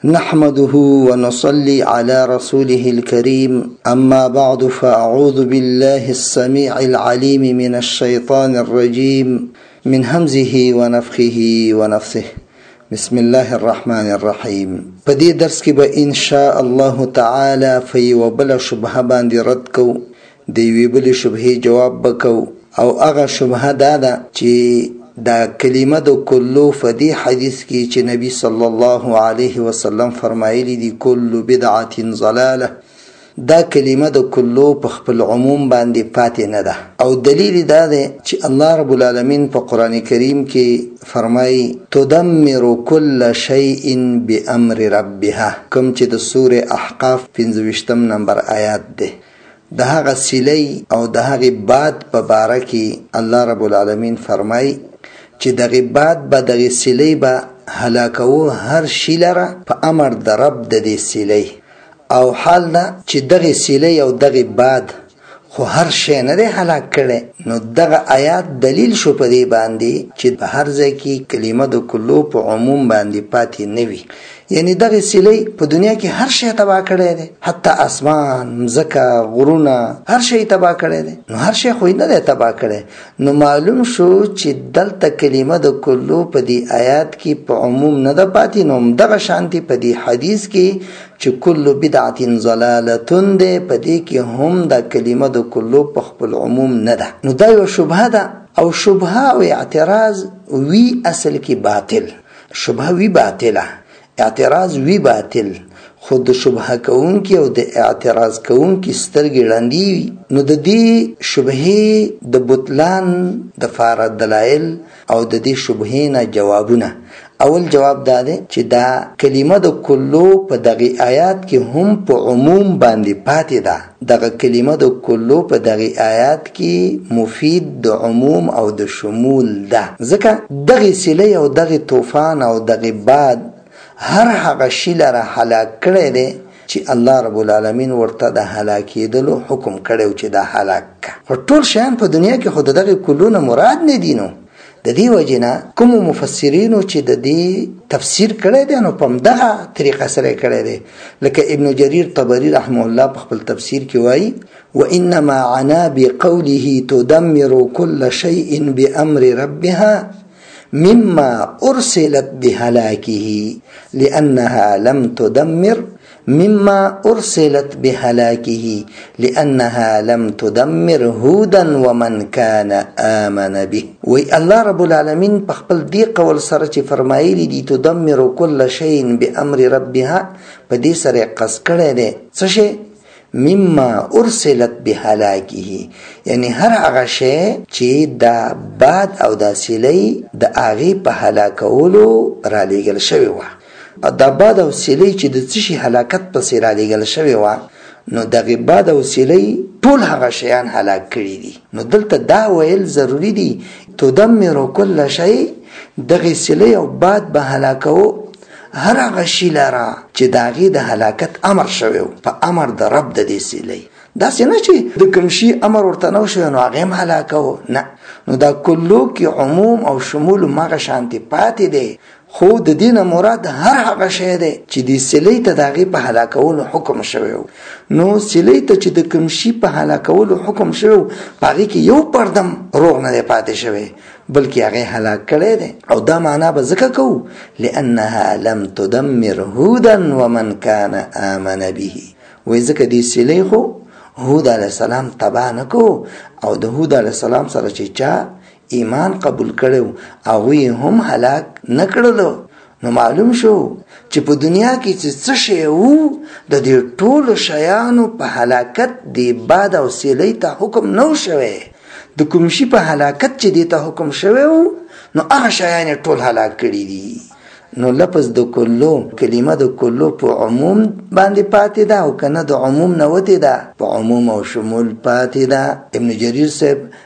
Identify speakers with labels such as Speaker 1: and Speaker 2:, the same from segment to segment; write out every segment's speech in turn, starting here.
Speaker 1: نحمده ونصلي على رسوله الكريم أما بعد فأعوذ بالله السميع العليم من الشيطان الرجيم من همزه ونفخه ونفثه بسم الله الرحمن الرحيم. په دې درس کې به ان شاء الله تعالی فی وبل شبهه باندې رد کو، دی وی بل شبهه جواب بکو، او هغه شبهه دا چې دا کلمه د کلو فدی حدیث کې چې نبی صلی الله علیه وسلم فرمایلی دی کل بدعه ضلاله، دا کلمه د کلو په خپل عموم باندې پاتې نه ده. او دلیل دا دی چې الله رب العالمین په قران کریم کې فرمایي تدمر كل شيء بامر ربها، کوم چې د سوره احقاف 25 نمبر آیات ده. د هغه سلی او د هغه باد په باره کې الله رب العالمین فرمایي چې دغه باد به دغه سلی به هلاکو هر شی لره په امر د رب د دې سلی، او حال دا چې دغه سلی او دغه باد خو هر شی نه دی هلاک کړي. نو دغه آیات دلیل شو په دې باندې چې په هر ځای کې کلمه د کلو په عموم باندې پاتې نه وي. یعنی دغه سلی په دنیا کې هر شی تباہ کړی دی، حتی اسمان، مځکه، غرونه، هر شی تباہ کړی دی. نو هر شی خو نه دی تباہ کړی. نو معلوم شو چې دلته کلمه د کلو په دې آیات کې په عموم نه ده پاتې. نو دغه شانتي په دې حدیث کې چې کل بدعه ضلاله ده، په دې کې هم د کلمه د کلو په خپل عموم نه ده. نو دا یو شبهه ده، او شبهه او اعتراض وی اصل کې باطل، شبهه وی باطله، اعتراض وی باطل. خود شبهه کون کی او د اعتراض کون کی سترګې لاندې. نو د دې شبهه د بطلان د فار دلایل او د دې شبهه نه جوابونه. اول جواب دا دی چې دا کلمه د کلو په دغه آیات کې هم په عموم باندې پاتې ده. دغه کلمه د کلو په دغه آیات کې مفید د عموم او د شمول ده، ځکه دغه سلی او دغه طوفان او دغه باد هر هغه شی لره هلاک کړی دی چې الله رب العالمین ورته د هلاکېدلو حکم کړی چې دا هلاک کا. خو ټول شیان په دنیا کې خود دغه کلونه مراد نه دي. نو د دې وجنه کوم مفسرینو چې د دې تفسیر کړی دی نو په دغه طریقه سره کړی دی، لکه ابن جریر طبری رحمه الله په خپل تفسیر کې وایي وانما عنا بقوله تدمر كل شيء بامر ربها مما أرسلت بهلاكه لأنها لم تدمر مما أرسلت بهلاكه لأنها لم تدمر هودا ومن كان آمن به. وی الله رب العالمین په خپل دی قول سره چې فرمایلی دی تدمر كل شيء بأمر ربها، په دې سره قصد کړی دی څه شی؟ مما ارسلت بهلاکه، یعنی هر هغه شی چې دا باد او دا سلی د هغې په هلاکولو را لیږل شوی وه. دا باد او سلی چې د څه شي هلاکت پسې را لیږل شوی وه، نو دغه باد او سلی ټول هغه شیان هلاک کړي دي. نو دلته دا ویل ضروری دي تدمر کل شی، دغه سلی او باد به هلاکو هر هغه شی لره چې داغې د هلاکت امر شوی په امر د رب د دې سلی. داسې نه چې د کوم شي امر ورته نه وشوی نو هغې هم هلاکو، نه. نو دا کلو کې عموم او شمول مغه شانتې پاتې دی، خو د دې نه مراد هر هغه شی دی چې د سلی ته د هغې په هلاکولو حکم شوی. نو سلی ته چې د کوم شي په هلاکولو حکم شوی په هغې کې یو پردم روغ نه دی پاتې شوی، بلکې هغه هلاک کړی دی. او دا معنا به ځکه کوو لانها لم تدمر هودا ومن كان آمن به، وایي ځکه دې سلی خو هود علیه السلام تباه نه کو، او د هود علیه السلام سره چې چا ایمان قبول کړو هغوی هم هلاک نه کړلو. نو معلوم شو چې په دنیا کې چې څه شی وو د دې ټولو شیانو په هلاکت د باد او سلی ته حکم نه و شوی. د کوم شي په هلاکت چې دې ته حکم شوی و نو هغه شیان ټول هلاک کړي دي. نو لفظ د کلو کلمه د کلو په عموم باندې پاتې ده، او کنه د عموم نه وتې ده، په عموم او شمول پاتې ده. ابن جریر صاحب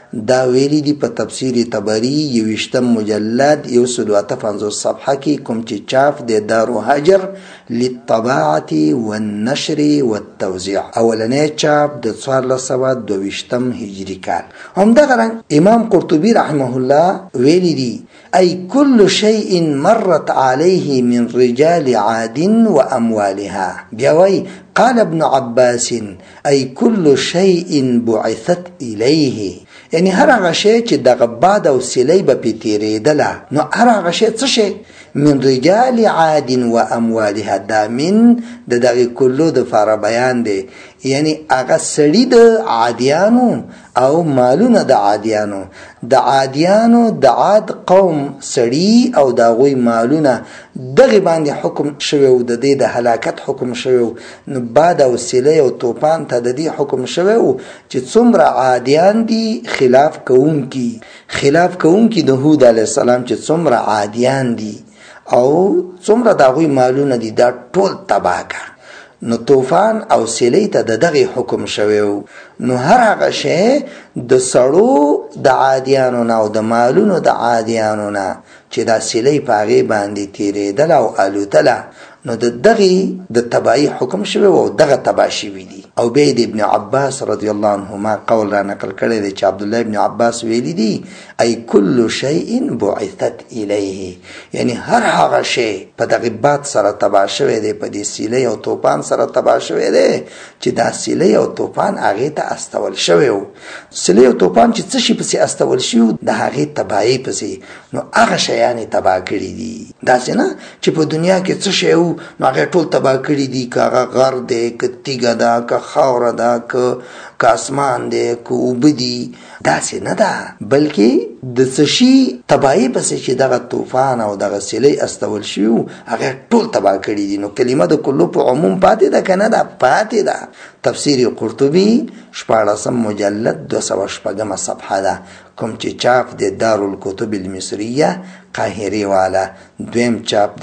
Speaker 1: دا ویلی دی په تفسیر طبری 20 مجلد 150 صفحه کې کوم چې چاپ د دارو هجر للطباعه والنشر والتوزيع اولنې چاپ د 1422 هجری کال. هم دا غران امام قرطبی رحمه الله ویلی دی أي كل شيء مرت عليه من رجال عاد وأموالها. بيوي قال ابن عباس أي كل شيء بعثت إليه، يعني هر هغه شی چې د غباد او سلی به پیتیریدله، نو هر هغه شی څه شی من رجال عاد واموالها، دا من د دغه کلو د فار بیان دی، یعنی هغه سړي د عادیانو او مالونه د عادیانو، د عادیانو د عاد قوم سړي او د غوی مالونه دغه باندې حکم شوی او د دې د هلاکت حکم شوی، نو بعد او سلی او توپان ته د دې حکم شوی چې څومره عادیان دي خلاف کوونکی د هود علی السلام چې څومره عادیان دي او څومره د غوی مالونه دي دا ټول تباہ کړ. نو طوفان او سیلی ته دغه حکم شوی، نو هر هغه شی د سړو د عادیانو نه او د مالونو د عادیانو نه چې دا سیلی پاغه باندې تیریدل او الوتله، نو دغه د تبعی حکم شوی او دغه تبع شوی دي. او بيد ابن عباس رضی الله عنهما قول را نقل کړی دی چې عبد الله ابن عباس ویلی دی ای کل شیء بعثت الیه، یعنی هر هغه شی په دغه باد سره تبع شوی دی، په دې سیلی او طوفان سره تبع شوی دی چې دا سیلی او طوفان هغه ته استول شوی و. سیلی او طوفان چې څه شي پسې استول شي د هغه تبعی پسې، نو هغه شیان تبع کړی دي. دا څنګه چې په دنیا کې څه شی وو نو هغه ټول تبع کړی دي، کاغه غر دی، کتیګه دا، که خاور دا، که اسمان دی، که وبدي، دا څه نه ده، بلکې د سشي تبعی پسې چې دغه طوفان او دغه سیلی استول شي هغه ټول تبع کړی دي. نو کلمه د کلو په عموم پاتې ده کنه؟ دا پاتې ده. تفسیر قرطبی 14 مجلد 206 صفحه ده، کوم چې چاپ د دارالکتب المصریه قاهره والا، دویم چاپ د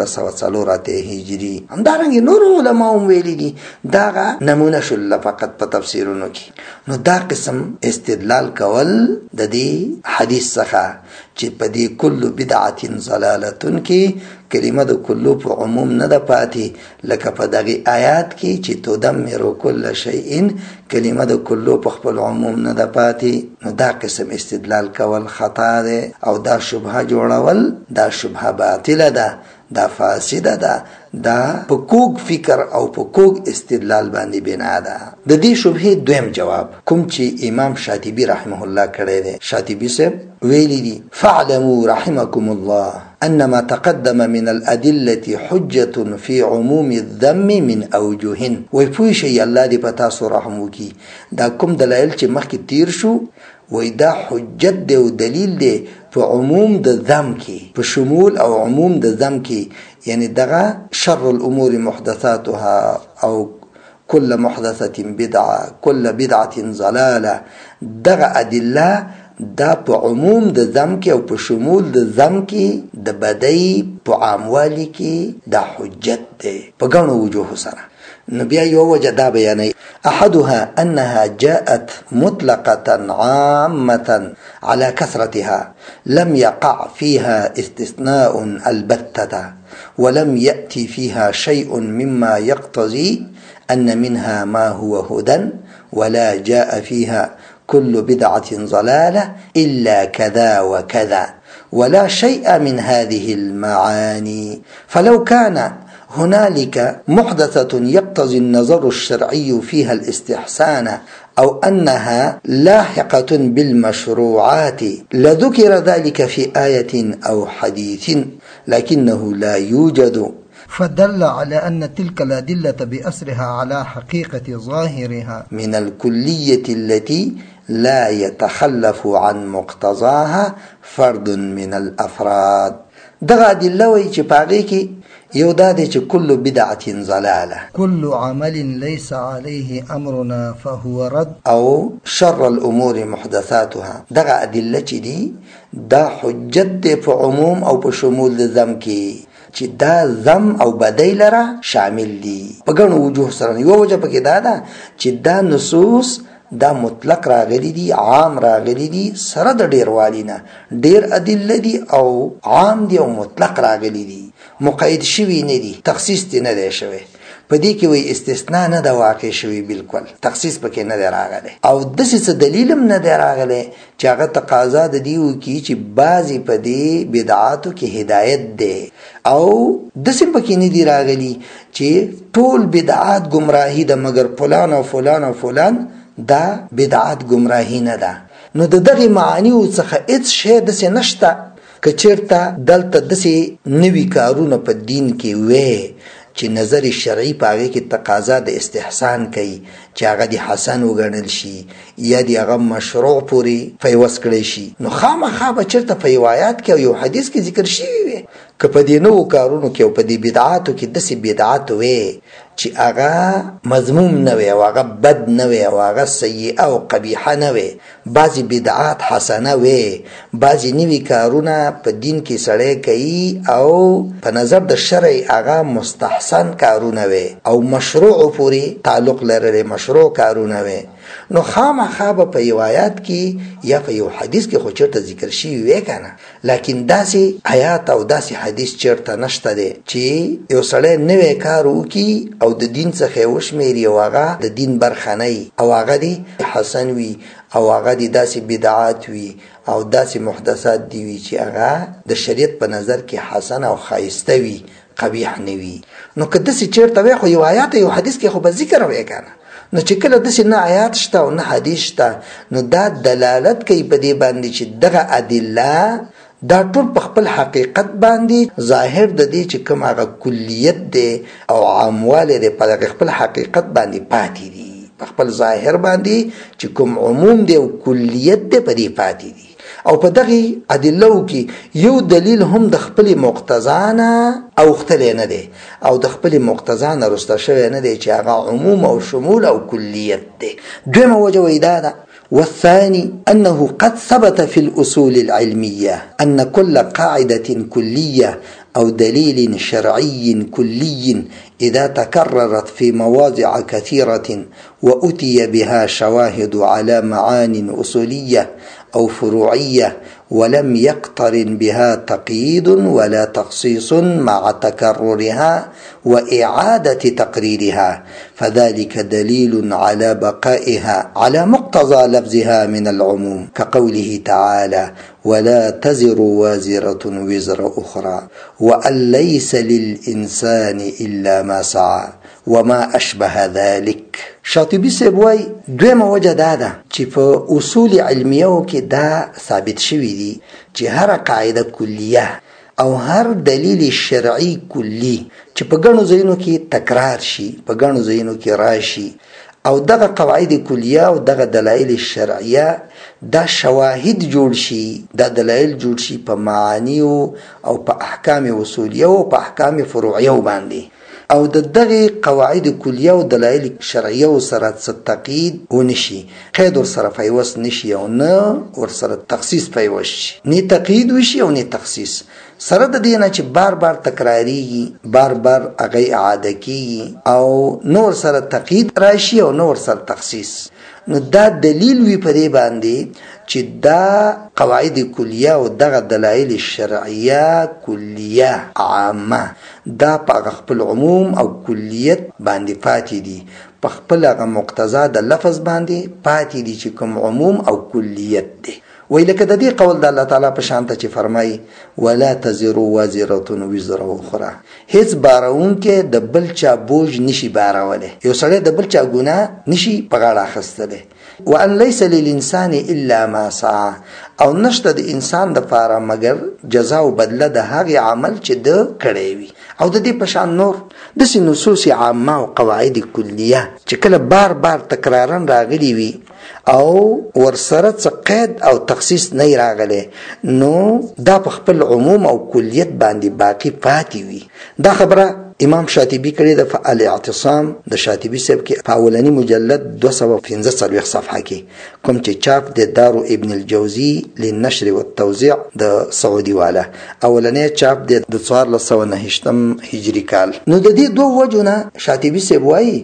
Speaker 1: 1304 هجری. همدارنګه نور علماء ویلي دي دا نمونه شول فقط په تفسیرونو کې. نو دا قسم استدلال کول د دې حدیث څخه چې په دې کل بدعت ضلالتون کې کلمه د کلو په عموم نه ده پاتې، لکه په دغه آیات کې چې تدمر کل شیء کلمه د کلو په خپل عموم نه ده پاتې. نو دا قسم استدلال کول خطا ده او دا شبهه جوړول دا شبهه باطله ده، دا فاسده ده، دا په کوګ فکر او په کوګ استدلال باندې بنا ده. د دې شبهه دویم جواب کوم چې امام شاطبی رحمه الله کړی دی. شاطبی سے ویلی دی فاعلموا رحمكم الله ان ما تقدم من الادله حجه في عموم الذم من اوجه. وای پوه شي الله دې پتا سو رحم وکي، دا کوم دلایل چې مخکې تیر شو وای دا حجت دی او دلیل دی په عموم د ذم کې، په شمول او عموم د ذم کې، یعنی دغه شر الامور محدثاتها او كل محدثه بدعه كل بدعه ضلاله، دغه ادله دا په عموم د ذم کې او په شمول د ذم کې د بدی په عاموالی کې دا حجت دی په ګڼو وجوه سره. نو بیا یو وجه دا بیانوي احدها انها جاءت مطلقه عامه على كثرتها لم يقع فيها استثناء البتة ولم يأتي فيها شيء مما يقتضي أن منها ما هو هدى، ولا جاء فيها كل بدعة ضلالة إلا كذا وكذا، ولا شيء من هذه المعاني. فلو كان هنالك محدثة يقتضي النظر الشرعي فيها الاستحسان أو أنها لاحقة بالمشروعات لذكر ذلك في آية أو حديث، لكنه لا يوجد،
Speaker 2: فدل على أن تلك الأدلة بأسرها على حقيقة ظاهرها
Speaker 1: من الكلية التي لا يتخلف عن مقتضاها فرد من الأفراد. دغه أدلة وی چې پاغي کې یو دا دی چې کل بدعة ضلاله،
Speaker 2: كل عمل ليس عليه أمرنا فهو رد،
Speaker 1: او شر الأمور محدثاتها. دغه أدلة چې دي دا حجت دی په عموم او په شمول د ذم کې چې دا ذم او بدی لره شامل دي په ګڼو وجوه سره. یو وجه پکې دا ده چې دا نصوص دا مطلق راغلی دي، عام راغلی دي، سره د ډیروالی نه. ډیر ادله دي او عام دي او مطلق راغلی دي، مقید شوی نه دي، تخصیص نه دی شوی. په دې کې وی استثناء نه دا واقع شوی، بالکل تخصیص پکې نه دی راغلی. او داسې څه دلیل هم نه دی راغلی چې هغه تقاضا د دې وکړي چې بعضې په دې بدعاتو کې هدایت دی، او داسې پکې نه دی راغلی چې ټول بدعات گمراهي ده مګر فلان او فلان او فلان دا بدعات گمراهي نه ده. نو د دغې معانیو څخه هېڅ شی داسې نشته که چېرته دلته داسې نوي کارونه په دین کې وی چې نظر شرعي په هغې کې تقاضا د استحسان کوي چې هغه د حسن وګڼل شي یا د هغه مشروع پورې پیوست کړی شي، نو خامخا به چېرته په یو آیات کې او یو حدیث کې ذکر شوي وي. که په دې نوو کارونو کې او په دې بدعاتو کې داسې بدعات وی چې هغه مذموم نه وي او هغه بد نه وي او هغه سیئه او قبیحه نه وي، بعضې بدعات حسنه وي، بعضې نوي کارونه په دین کې سړی کوي او په نظر د شرع هغه مستحسن کارونه وي او مشروع پورې تعلق لري، مشروع کارونه وي. نو خامخا به په یو آیات کې یا په یو حدیث کې خو چېرته ذکر شوي وی که نه، لیکن داسې آیات او داسې حدیث چېرته نشته دی چې یو سړی نوی کار وکړي او د دین څخه یې وشمېري او هغه د دین برخه نه وي او هغه دې حسن وي او هغه دې داسې بدعات وي او داسې محدثات دي وي چې هغه د شریعت په نظر کې حسن او ښایسته وي، قبیح نه وي. نو که داسې چېرته وی خو یو آیات یو حدیث کې خو به ذکر وی که نه. نو چې کله داسې نه آیات شته او نه حدیث شته، نو دا دلالت کوي په دې باندې چې دغه ادله دا ټول په خپل حقیقت باندې ظاهر د دې چې کوم هغه کلیت دی او عاموالی دی په دغه خپل حقیقت باندې پاتې دي، په خپل ظاهر باندې چې کوم عموم دی او کلیت دی په دې پاتې دي. او په دغه ادلو کې یو دلیل هم د خپل مقتضا نه اوختلی نه دی او د خپل مقتضا نه رسته شوی نه دی چې هغه عموم او شمول او کلیت دی. دویمه وجه وی دا ده: والثاني أنه قد ثبت في الأصول العلمية أن كل قاعدة كلية أو دليل شرعي كلي إذا تكررت في مواضع كثيرة وأتي بها شواهد على معان أصولية أو فروعية ولم يقترن بها تقييد ولا تخصيص مع تكررها وإعادة تقريرها فذلك دليل على بقائها على مقتضى لفظها من العموم، كقوله تعالى: ولا تزر وازرة وزر أخرى وأن ليس للإنسان إلا ما سعى وما أشبه ذلك. شاطبی صاحب وایي دویمه وجه دا ده چې په اصول علمیو کې دا ثابت شوي دي چې هر قاعده کلیه او هر دلیل شرعي کلی چې په ګڼو ځایونو کې تکرار شي، په ګڼو ځایونو کې راشي، او دغه قواعد کلیه او دغه دلایل شرعیه دا شواهد جوړ شي، دا دلایل جوړ شي په معانیو او په احکام اصولیه او په احکام فروعیه باندې، او د دغه قواعد کلیه او دلایل شرعیه سره څه تقیید ونشي، قید ورسره پیوست نشي او نه ورسره تخصیص پیوست شي، نه تقیید وشي او نه تخصیص، سره د دې نه چې بار بار تکراریږي، بار بار هغه اعاده کیږي او نور سره تقیید راشي او نور سره تخصیص. نو دا دلیل وی په دې باندې چې دا قواعد کلیه او دغه دلایل شرعیه کلیه عامه دا په خپل عموم او کلیت باندې پاتې دي، په خپل هغه مقتضا د لفظ باندې پاتې دي چې کوم عموم او کلیت دی. وی لکه د دې قول د الله تعالی په شان ته چې فرمایي: ولا تزر وازرة وزر اخرى، هیڅ بارونکې د بل چا بوج نشي بارولی، یو سړی د بل چا ګناه نشي په غاړه اخیستلی. وان ليس للانسان الا ما سعى، او نشته د انسان د پاره مگر جزا او بدله د هغه عمل چې د کړی وي. او د دې په شان نور داسې نصوص عامه او قواعد کلیه چې کله بار بار تکرارن راغلي وي او ورسره څه قید او تخصیص نه راغلی، نو دا په خپل عموم او کلیت باندې باقی پاتې وي. دا خبره امام شاطبی کړی د الاعتصام د شاطبی صاحب کې اولنی مجلد 215 صفحه کې کوم چې چاپ د دارو ابن الجوزی للنشر والتوزيع د سعودي والا اولنی چاپ د 1409 هجری کال. نو د دې دوه وجونه شاطبی صاحب وایي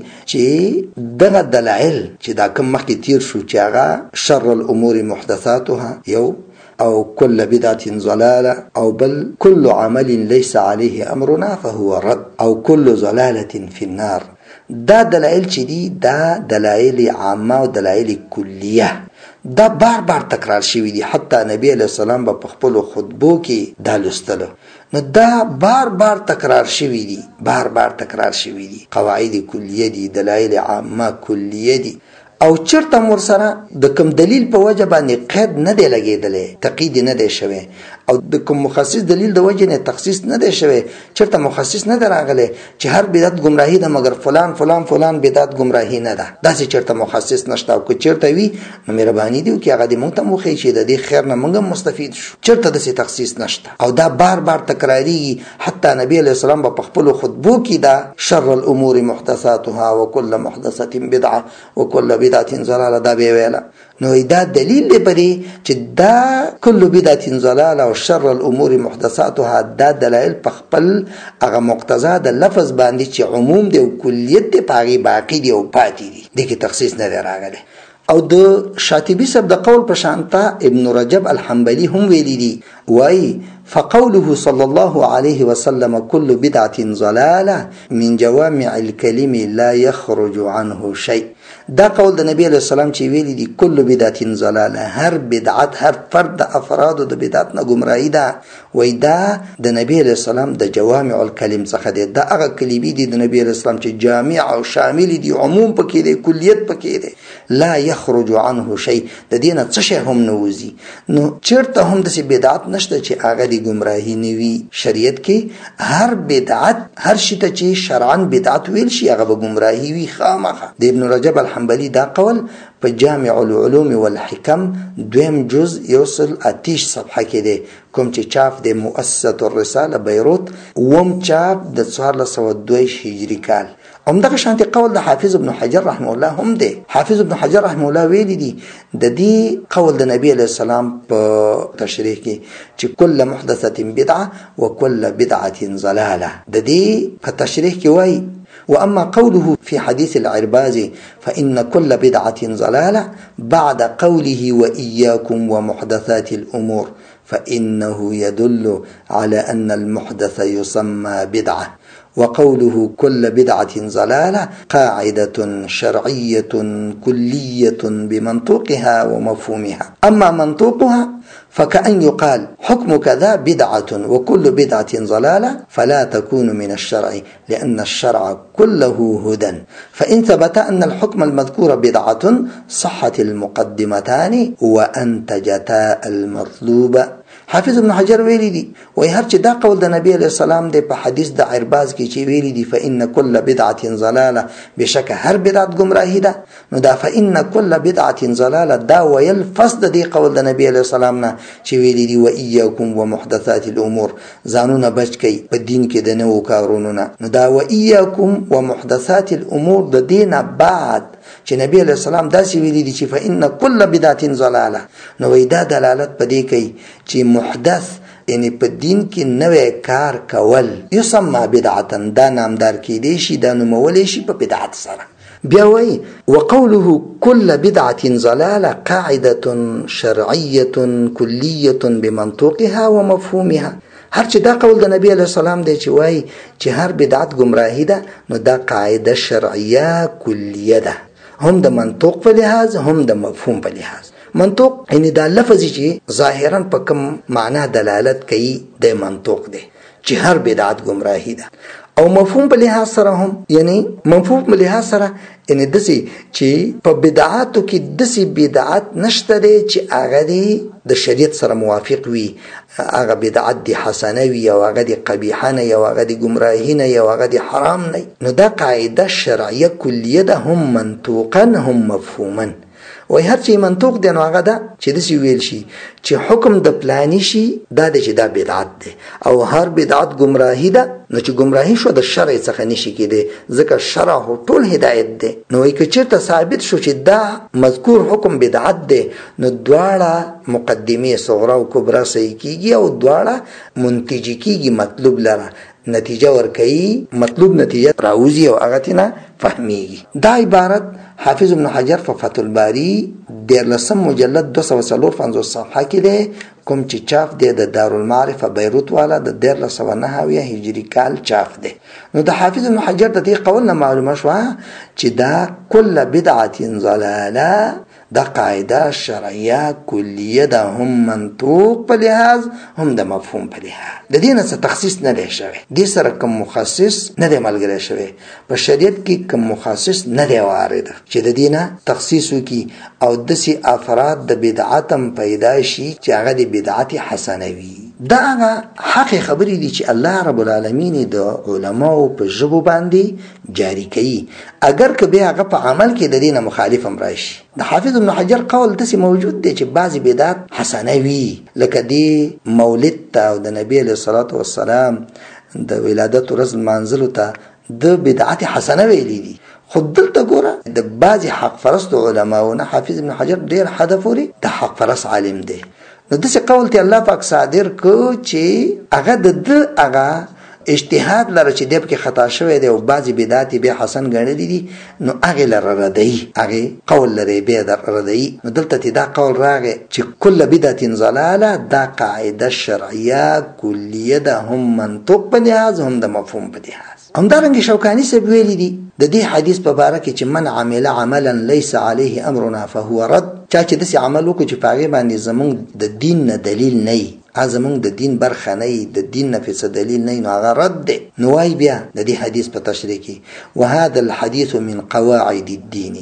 Speaker 1: چې دغه دلایل چې دا کوم مخکې تیر شو چې هغه شر الامور محدثاتها یو او كل بدعة ضلالة او بل كل عمل ليس عليه امرنا فهو رد او كل ضلالة في النار، دا دلائل چې دي دا دلائل عامه او دلائل کلیه دا بار بار تکرار شوی دي. حتی نبی علیہ السلام په خپل خطبو کې دا لستل، نو دا بار بار تکرار شوی دي، بار بار تکرار شوی دي. قواعد کلیه دي، دلائل عامه کلیه دي، او چرته مور سره د کوم دلیل په وجه باندې قید نه دی لګیدلې، تقید نه دی شوی، او د کوم مخصص دلیل د وجه نه تخصیص نه دی شوی، چرته مخصص نه دراغله چې هر بدعت گمراهی ده مگر فلان فلان فلان بدعت گمراهی نه ده، دا چې چرته مخصص نشته. او که چرته وی نو مهرباني دی چې هغه د مونږ ته مخې چې د دې خیر نه مونږ مستفید شو، چرته د څه تخصیص نشته. او دا بار بار تکراری، حتی نبی علیہ السلام په خپل خطبو کې دا شر الامور محدثاتها وكل محدثه بدعه وكل بدعه ضلاله دا به ویلا. نو دا دلیل دی پرې چې دا کل بدعه ضلاله او شر الامور محدثاتها دا دلایل په خپل هغه مقتضا د لفظ باندې چې عموم دی او کلیت دی پاغي باقی دی او پاتې دی، دغه تخصیص نه راغلی. او د شاطبی صاحب د قول په شانتا ابن رجب الحنبلی هم ویلی دی، وای فقوله صلى الله عليه وسلم كل بدعه ضلاله من جوامع الكلم لا يخرج عنه شيء. دا قول د نبی علیہ السلام چې ویلی دی کل بدعت ضلاله، هر بدعت هر فرد افراد د بدعت نه گمراهی ده. وای دا د نبی علیہ السلام د جوامع الکلم څخه دی، دا هغه کلمې دي د نبی علیہ السلام چې جامع او شامل دي، عموم پکې دی، کلیت پکې دی. لا يخرج عنه شيء، د دې نه څه شی هم نه وځي. نو چیرته هم د بدعت نشته چې هغه د گمراهی نه وي. شریعت کې هر بدعت هر شی ته چې شرعاً بدعت ویل شي هغه به گمراهی وي خامخه. د ابن رجب الحنبلی دا قول په جامع العلوم والحکم دویم جز یوصل 30 صفحه کې دی، کوم چې چاپ د مؤسسه الرساله بیروت وم چاپ د 1402 هجری کال. همدغه شانتي قول د حافظ ابن حجر رحمه الله هم دی. حافظ ابن حجر رحمه الله ویلی دی د دې قول د نبی علیہ السلام په تشریح کې چې کل محدثه بدعه وكل بدعه ضلاله، د دې په تشریح کې وایي وأما قوله في حديث العرباز فإن كل بدعة ضلالة بعد قوله وإياكم ومحدثات الأمور فإنه يدل على أن المحدث يسمى بدعة، وقوله كل بدعة ضلالة قاعدة شرعية كلية بمنطوقها ومفهومها. أما منطوقها فكأن يقال حكم كذا بدعة وكل بدعة ضلالة فلا تكون من الشرع لأن الشرع كله هدى، فإن ثبت أن الحكم المذكور بدعة صحت المقدمتان وأنتجتا المطلوب. حافظ ابن حجر ویلی دی وای هر چې دا قول د نبی علیہ السلام دی په حدیث د عرباز کې چې ویلی دی فإن كل بدعة ضلالة، بشک هر بدعت گمراهی ده. نو دا فإن كل بدعة ضلالة دا ویل فصد دی قول د نبی علیہ السلام نه چې ویلی دی وإياكم ومحدثات الأمور، ځانونه بچ کئ په دین کې د نوو کارونو نه. نو دا وإياكم ومحدثات الأمور د دینه بعد چې نبی علیہ السلام داسې ویلی دی چې فإن كل بدعة ضلالة، نو وای دا دلالت پدې کوي چې محدث یعنی په دین کې نوې کار کول یسمى بدعتا، دا نامدار کېدی شي، دا نومول شي په بدعت سره. بیا وای وقوله كل بدعة ضلالة قاعدة شرعية كلية بمنطوقها ومفهومها. هر چې دا قول د نبی علیہ السلام دی چې وای چې هر بدعت گمراهی ده، نو دا قاعده شرعیه کلیه ده، هم د منطوق په لحاظ هم د مفهوم په لحاظ. منطوق یعنی دا لفظ چې ظاهرا په کوم معنا دلالت کوي د منطوق دی چې هر بدعت گمراهی ده، او مفهوم په لحاظ سره هم یعنی مفهوم په لحاظ سره یعنی دسی چې په بدعاتو کې دسی بدعت نشته دی چې هغه دی د شریعت سره موافق وي، هغه بدعت دی حسنه وي او هغه دی قبیحه نه او هغه دی گمراهی نه او هغه دی حرام نه. نو دا قاعده شرعیه کلیه ده، هم منطوقا هم مفهوما. وای هر چې منطوق دی نو هغه دا چې دسی ویل شي چې حکم د پلانی شي دا د چې دا بدعت دی او هر بدعت گمراهی ده نو چې گمراهی شو د شرع څخه نشي کېده ځکه شرع ټول هدایت دی نو وای که چېرته ثابت شو چې دا مذکور حکم بدعت دی نو دواړه مقدمه صغرا او کبرا صحیح کیږي او دواړه منتج کیږي مطلوب لره نتیجه ورکړي مطلوب نتیجه راوځي او هغه تینا فهميږي دا عبارت حافظ ابن حجر په فتح الباری 13 مجلد 254 صفحه کې ده کوم چې چاپ دی د دارالمعارف بیروت والا د 1309 هجری کال چاپ دی نو د حافظ ابن حجر د دې قول معلومه شو چې دا کل بدعه ضلاله دا قاعده شرعیه کلیه ده هم منطوق په لحاظ هم د مفهوم په لحاظ د دې نه څه تخصیص نه دی شوی د سره کوم مخصص نه دی ملګری شوی په شریعت کې کوم مخصص نه دی وارد چې د دې نه تخصیص وکي او دسي افراد د بدعتم پیدا شي چې هغه د بدعت حسنه وي دا هغه حق خبرې دي چې الله رب العالمین د علماو په ژبه باندې جاری کوي اگر که به هغه په عمل کې د دې نه مخالف هم راشي د حافظ ابن حجر قول دسي موجود دی چې بعضی بدعت حسنه وي لکه دی مولد ته او د نبی له صلوات و سلام د ولادت ورځ منزل ته د بدعت حسنه ویلي دي خود دلته ګوره د بعضی حق فرست علماونه حافظ ابن حجر ډیر حدفوري د حق فرست عالم دی نو دسي قول ته الله پاک صادر کو چې هغه د هغه اجتهاد لره چې د په خطا شوی دی او بعضی بدعت به حسن ګڼل دي نو هغه لره ردی هغه قول لري به در ردی نو دلته دا قول راغی چې کل بدعت ضلاله دا قاعده شرعیه کلیه ده هم منطق په لحاظ هم د مفهوم په لحاظ همدارنګه شوکانی سب ویلی دي د دې حدیث په باره کې چې من عمل عملا ليس عليه امرنا فهو رد چا چې داسې عمل وکړي چې په هغې باندې زمونږ د دین نه دلیل نه وي زمونږ د دین برخه نه وي د دین نه فیصه دلیل نه وي نو هغه رد دی نو وایي بیا د دې حدیث په تشریح کې وهذا الحديث من قواعد الدين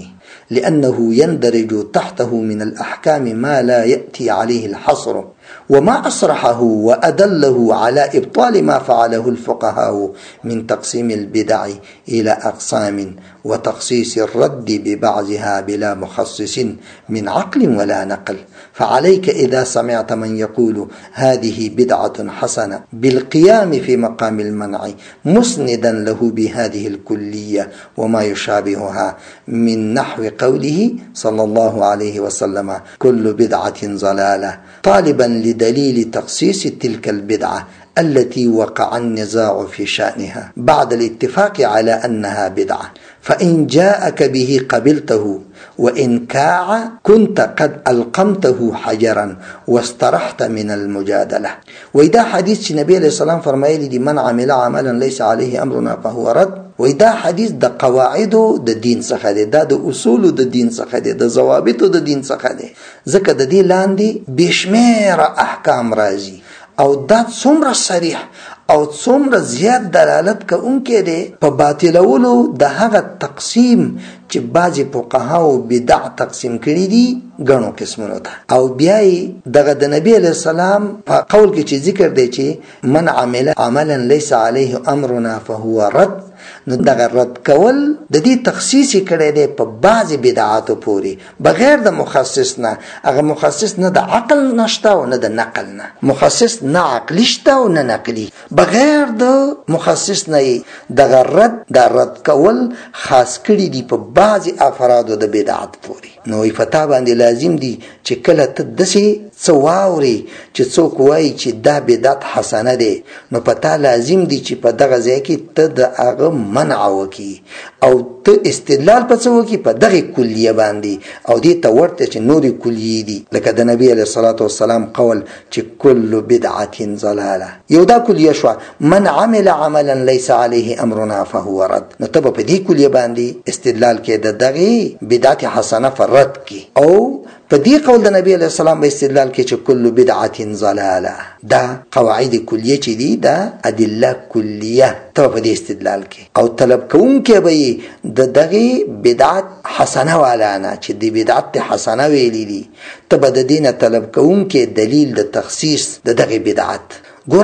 Speaker 1: لأنه يندرج تحته من الأحكام ما لا يأتي عليه الحصر وما أصرحه وأدله على إبطال ما فعله الفقهاء من تقسيم البدع إلى أقسام وتخصيص الرد ببعضها بلا مخصص من عقل ولا نقل فعليك إذا سمعت من يقول هذه بدعة حسنة بالقيام في مقام المنع مسندا له بهذه الكلية وما يشابهها من نحو قوله صلى الله عليه وسلم كل بدعة ضلالة طالبا لدليل تخصيص تلك البدعة التي وقع النزاع في شأنها بعد الاتفاق على أنها بدعة فإن جاءك به قبلته وإن كاع كنت قد ألقمته حجرا واسترحت من المجادلة وإذا حديث النبي عليه السلام فرمایلی دی من عمل عملا ليس عليه أمرنا فهو رد وإذا حديث د قواعد د دین څخه دی د اصول د دین څخه دی د ضوابط د دین څخه دی ځکه د دې لاندې بشمیر احکام راځي او دا څومره صریح او څومره زیات دلالت کوونکی دی په باطلولو د هغه تقسیم چې بعضی فقهاو بدع تقسیم کړي دي غنو قسمونو ته او بیا دغه د نبی علیہ السلام په قول کې چې ذکر دی چې من عمل عملا ليس عليه امرنا فهو رد نو دغه رد کول د دې تخصیص کړي دی په بعضی بدعاتو پوري بغیر د مخصص نه هغه مخصص نه د عقل نشته او نه د نقل نه مخصص نه عقلی شته او نه نقلی بغیر د مخصص نه دغه رد کول خاص کړي دی په بعضی افرادو د بدعت پوري نو فتا باندې لازم دی چې کله ته دسي څواوري چې څوک وایي چې دا بدعت حسنه ده نو پتا لازم دی چې په دغه ځای کې ته د هغه منع وکي او ته استدلال په څه وکي په دغه کلیه باندې او دې ته ورته چې نوري کلیه دي لکه د نبی علیه الصلاۃ والسلام قول چې کل بدعه ضلاله یو دا کلیه شو من عمل عملا ليس عليه امرنا فهو رد نو ته په دې کلیه باندې استدلال کې د دغه بدعت حسنه فرد کی او په دې قول د نبی علیه السلام په استدلال کې چې کل بدعه ضلاله دا قواعد کلیه چې دي دا ادله کلیه ته په دې استدلال کې او طلب کوونکې به د دغه بدعت حسنه والا نه چې د بدعت حسنه ویلي دي ته به د دینه طلب کوونکې دلیل د تخصیص د دغه بدعت ګوره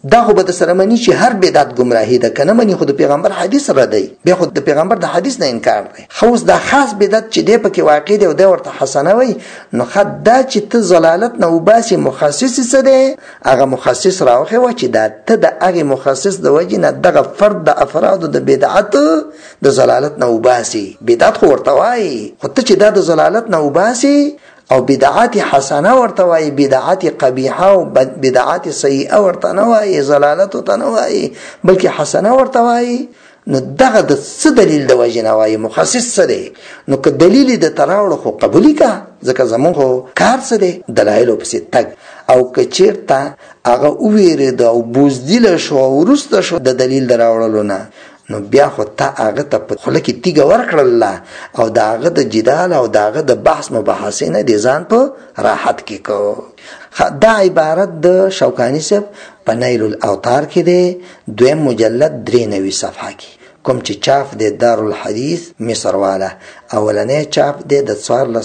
Speaker 1: دا خو به سره مني چې هر بدعت گمراهي ده، کنه مني خو د پیغمبر حدیث ردی، بیا خو د پیغمبر د حدیث نه انکار دی. خو دا خاص بدعت چې دی پکې واقع دی او دا ورته حسنه وي، نو خد دا چې ته ضلالت نه وباسي مخصص څه دی؟ هغه مخصص راوخه و چې دا ته د هغه مخصص د وجې نه دغه فرد د افرادو د بدعت د ضلالت نه وباسي. بدعت خو ورته وایي، خو ته چې دا د ضلالت نه وباسي او بدعات حسنه ورته وایي، بدعات قبیحه او بدعات سیئه ورته نه وایي، ضلالت ته نه وایي بلکې حسنه ورته وایي، نو دغه د څه دلیل د وجې نه وایي؟ مخصص څه دی؟ نو که دلیل د تراوړ خو قبولی کا، ځکه زمون خو کار څه دی؟ دلایلو پسې تګ. او که چیرته هغه وویرېده او بوزدیله شو او وروسته شو د دلیل د راوړلو نه، نو بیا خو ته هغه ته په خوله کې تیږه ورکړله او د هغه د جدال او د هغه د بحث مباحثې نه دې ځان په راحت کې کو. دا عبارت د شوکانی صاحب په نیل الاوطار کې دی، 2 مجلد 93 صفحه کې، کوم چې چاپ دی دارالحدیث مصر والا، اولنې چاپ دی د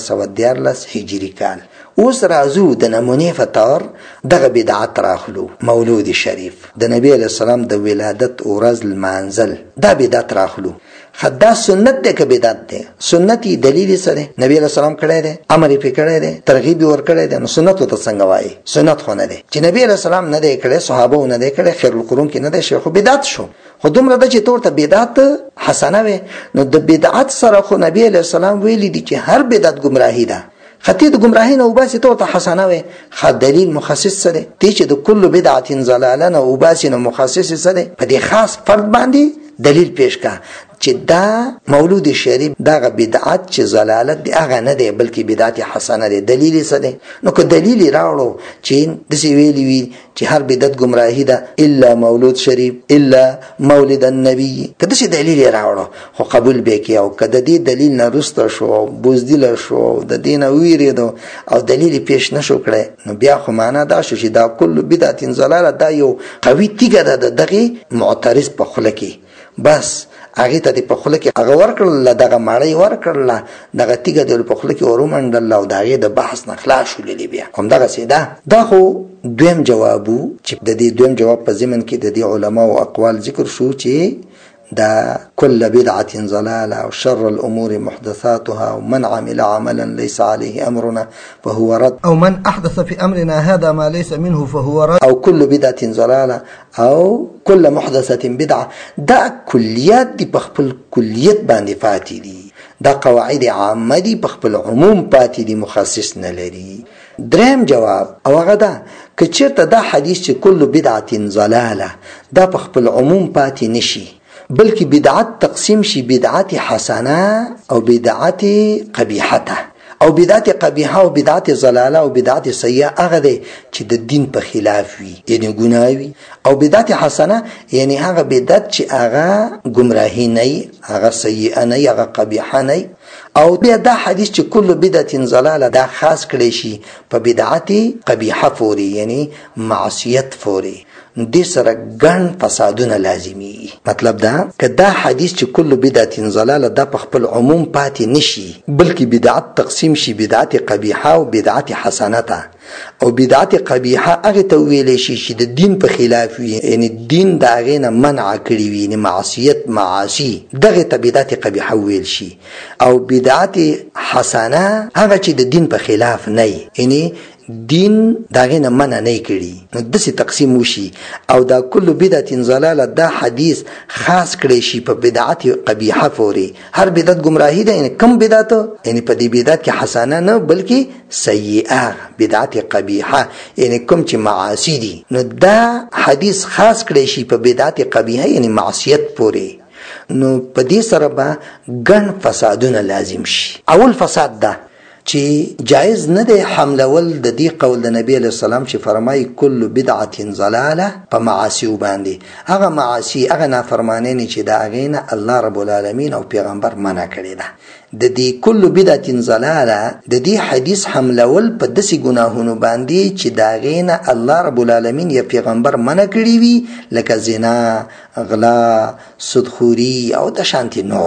Speaker 1: 1414 هجری کال. اوس راځو د نمونې په تور دغه بدعت راخلو. مولود شریف د نبی علیہ السلام د ولادت ورځ لمانځل، دا بدعت راخلو. خدا سنت دی که بدعت دی؟ سنتي دلیل سره نبی علیہ السلام کړی دی، امر یې کړی دی، ترغیب ور کړی دی، نو سنت ته څنګه وایي؟ سنت خو نه دی چې نبی علیہ السلام نه دی کړی، صحابه نه دی کړی، خیر القرون کې نه دی شیخ، بدعت شو. خو دومره د چې تورته بدعت حسنه وي، نو د بدعت سره خو نبی علیہ السلام ویلي دي چې هر بدعت گمراهی ده، خطی د گمراهی نه وباسي ته حسنه وي. خ دلیل مخصص سره تی چې د کل بدعت ضلاله نه وباسي نو مخصص سره په دې خاص فرد باندې دلیل پیش کا چې دا مولود شریف دا بدعت چې ضلالت دی هغه نه دی بلکې بدعت حسنه دی. دلیل څه دی؟ نو که دلیل راوړو چې د سی ویلی وی چې هر بدعت گمراهی ده الا مولود شریف الا مولد النبی، کله چې دلیل راوړو خو قبول به کی، او کله دې دلیل نه رسته شو او بوزدل شو د دین ویریدو او دلیل پیش نشو کړي، نو بیا خو معنا دا شو چې دا کل بدعت ضلاله دا یو قوي تیګه ده دغه معترض په خله کې، بس هغه ته په خله کې هغه ورکړل، دغه ماړی ورکړل، دغه تیګه د په خله کې ورومندل او دغه د بحث نه خلاص شولې. بیا هم دغه سیده دا خو دویم جوابو چې د دې دویم جواب په ضمن کې د دې علما او اقوال ذکر شو چې دا كل بدعة ضلالة وشر الأمور محدثاتها ومن عمل عملا ليس عليه أمرنا فهو رد،
Speaker 2: أو من أحدث في أمرنا هذا ما ليس منه فهو رد،
Speaker 1: أو كل بدعة ضلالة أو كل محدثة بدعة. دا كليات دي بخبل كليات باندې فاتي دي، دا قواعد عامة دي بخبل عموم پاتې دي، مخصص نه لري. دریم جواب او هغه دا که چیرته دا حدیث چې کل بدعة ضلالة دا بخبل عموم پاتې نشي بلکې بدعت تقسیم شي بدعت حسنه او بدعت قبیحه او بدعت قبیحه او بدعت ضلاله او بدعت سیئه هغه دی چې د دین په خلاف وي یعنی ګناوي، او بدعت حسنه یعنی هغه بدعت چې هغه گمراهی نه هغه سیئه نه هغه قبیحه نه. او بیا دا حدیث چې کل بدعت ضلاله دا خاص کړي شي په بدعت قبیحه فوري یعنی معصیت فوري، دې سره ګڼ فسادونه لازمي. مطلب دا که دا حدیث چې کل بدعت ضلاله دا په خپل عموم پاتې نشي بلکې بدعت تقسیم شي بدعت قبیحه او بدعت حسنه ته، او بدعت قبیحه هغه ته ویل شي چې د دین په خلاف وي یعنی دین دا هغه نه منع کړی وي یعنی معصیت معاصی دغه ته بدعت قبیحه ویل شي، او بدعت حسنه هغه چې د دین په خلاف نه یعنی دین داغه نه منع نه کړي، نو دسي تقسیم وشي. او دا کل بدعت ضلاله دا حدیث خاص کړي شي په بدعت قبیحه فوري، هر بدعت گمراهی ده یعنی کم بدعت یعنی په دې بدعت کې حسنه نه بلکې سیئه بدعت قبیحه یعنی کوم چې معاصی دي، نو دا حدیث خاص کړي شي په بدعت قبیحه یعنی معصیت فوري، نو په دې سره به ګڼ فسادونه لازم شي. اول فساد ده چې جائز نه دی حملول د دې قول د نبی علیہ السلام چې فرمایي کل بدعت ضلاله په معاصی باندې، هغه معاصی هغه نافرمانی چې دا غینه الله رب العالمین او پیغمبر منع کړی ده. د دې کل بدعت ضلاله د دې حدیث حملول په داسې ګناهونو باندې چې دا غینه الله رب العالمین یا پیغمبر منع کړی وي، لکه زنا، غلا، سودخوري او د شانتي نور.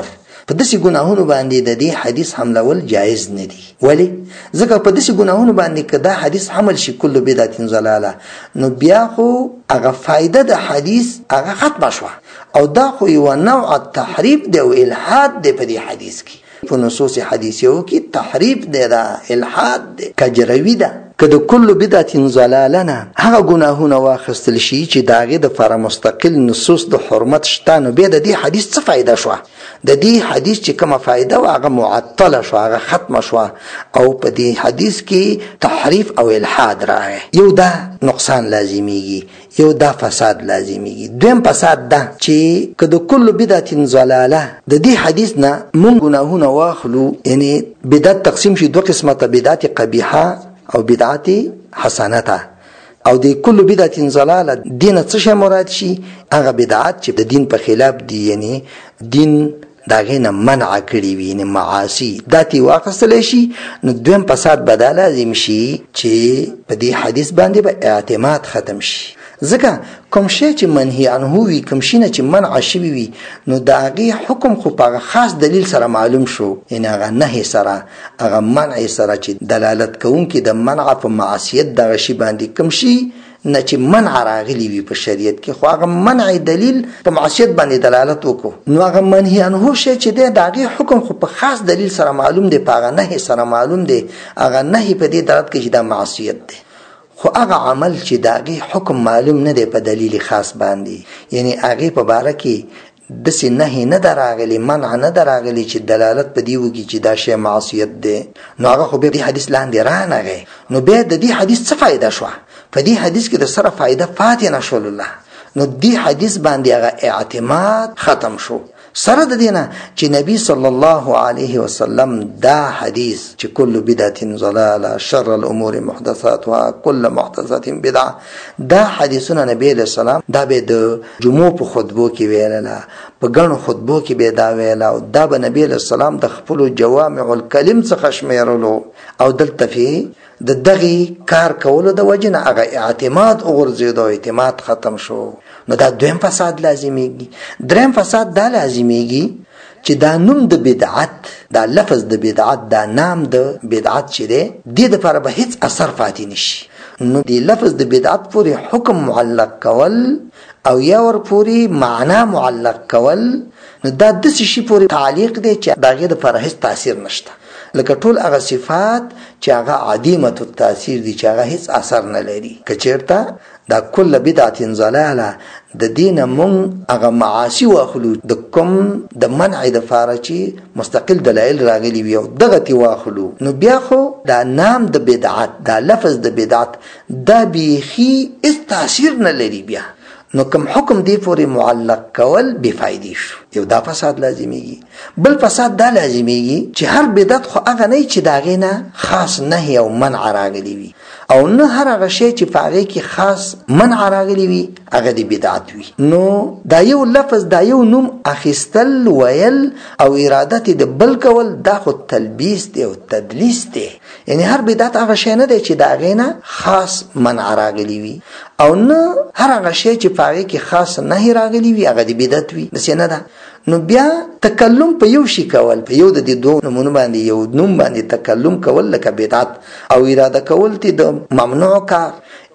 Speaker 1: په داسې ګناهونو باندې د دې حدیث حملول جایز نه دي. ولی؟ ځکه په داسې ګناهونو باندې که دا حدیث حمل شي کل بدعت ضلاله، نو بیا خو هغه فایده د حدیث هغه ختمه شوه، او دا خو یو نوع تحریف دی او الحاد دی په دې حدیث کې. په نصوص حدیثیو کې تحریف دی، دا الحاد دی، کجروی ده. که د کل بدعت ضلاله نه هغه ګناهونه واخیستل شي چې د هغې دپاره مستقل نصوص د حرمت شته، نو بیا د دې حدیث څه فایده شوه؟ د دې حدیث چې کومه فایده وه هغه معطله شوه، هغه ختمه شوه، او په دې حدیث کې تحریف او الحاد راغی. یو دا نقصان لازمیږي، یو دا فساد لازمیږي. دویم فساد ده چې که د کل بدعت ضلاله د دې حدیث نه مونږ ګناهونه واخلو، یعنی بدعت تقسیم شي دوه قسمه ته، بدعت قبیحه او بدعت حسنه ته. او د کل بدعت ضلاله دین څه شی مراد شي؟ هغه بدعت چې د دین په خلاف دي، یعنی دین داغې نه منع کړي وي، یعنی معاصي دا تی واخیستلی شي. نو دویم فساد به دا لازم شي چې په دې حدیث باندې به اعتماد ختم شي. ځکه کوم شی چې منهي عنه وي، کوم شی نه چې منع شوي وي، نو د هغې حکم خو په هغه خاص دلیل سره معلوم شو، یعنی هغه نهي سره، هغه منع سره چې دلالت کوونکي د منع په معصیت دغه شي باندې کوم شي نه چې منع راغلی وي په شریعت کې، خو هغه منع دلیل په معصیت باندې دلالت وکړو، نو هغه منهي عنه شی چې دی د هغې حکم خو په خاص دلیل سره معلوم دی، په هغه نهي سره معلوم دی. هغه نهي په دې دلالت کوي چې دا معصیت دی، خو هغه عمل چې د هغې حکم معلوم نه دی په دلیل خاص باندې، یعنی هغې په باره کې داسې نهي نه ده راغلی، منع نه ده راغلی چې دلالت په دې وکړي چې دا شی معصیت دی، نو هغه خو بیا دې حدیث لاندې رانغی. نو بیا د دې حدیث څه فایده شوه؟ په دې حدیث کې د سره فایده پاتې نه شول الله، نو دې حدیث باندې هغه اعتماد ختم شو. سره د دې نه چې نبی صلی الله علیه وسلم دا حدیث چې کل بدعت ضلاله شر الامور محدثاتها کل محدثات بدعه، دا حدیثونه نبی علیہ السلام دا به د جمعو په خطبو کې ویله، په ګڼو خطبو کې به دا ویله، او دا به نبی علیہ السلام د خپلو جوامع الکلم څخه شمیرلو، او دلته فی د دغه کار کولو د وجه نه هغه اعتماد وغورځېدو، اعتماد ختم شو. نو دا دویم فساد لازمیږي. دریم فساد دا لازمیږي چې دا نوم د بدعت، دا لفظ د بدعت، دا نام د بدعت چې دی دې دپاره به هیڅ اثر پاتې نشي. نو دې لفظ د بدعت پورې حکم معلق کول او یا ور پورې معنا معلق کول، نو دا داسې شي پورې تعلیق دی چې د هغې دپاره هیڅ تاثیر نشته، لکه ټول هغه صفات چې هغه عدیمه التاثیر دي، چې هغه هیڅ اثر نه لري. که چېرته دا کل بدعت ضلاله د دینه مونږ هغه معاصي واخلو، د کوم د منع دپاره چې مستقل دلایل راغلي وي او دغه تې واخلو، نو بیا خو دا نام د بدعت، دا لفظ د بدعت دا بیخي هیڅ تاثیر نه لري. بیا نو کوم حکم دی پورې معلق کول بفایدې شو. یو دا فساد لازمیږي. بل فساد دا لازمیږي چې هر بدعت خو هغه نه چې د هغې نه خاص نهي او منع راغلی وي، او نه هر هغه شی چې په هغې کې خاص منع راغلی وي هغه د بدعت وي. نو دا یو لفظ، دا یو نوم اخیستل، ویل او ارادت د بل کول، دا خو تلبیس دی او تدلیس دی. یعنی هر بدعت هغه شی نه دی چې د هغې نه خاص منع راغلی وي، او نه هر هغه شی چې په هغې کې خاص نهي راغلی وي هغه د بدعت وي، داسې نه ده. نو بیا تکلم په یو شي کول، په یو د دې دوه نومونو باندې یو نوم باندې تکلم کول لکه بدعت، او اراده کول تی د ممنوع کار،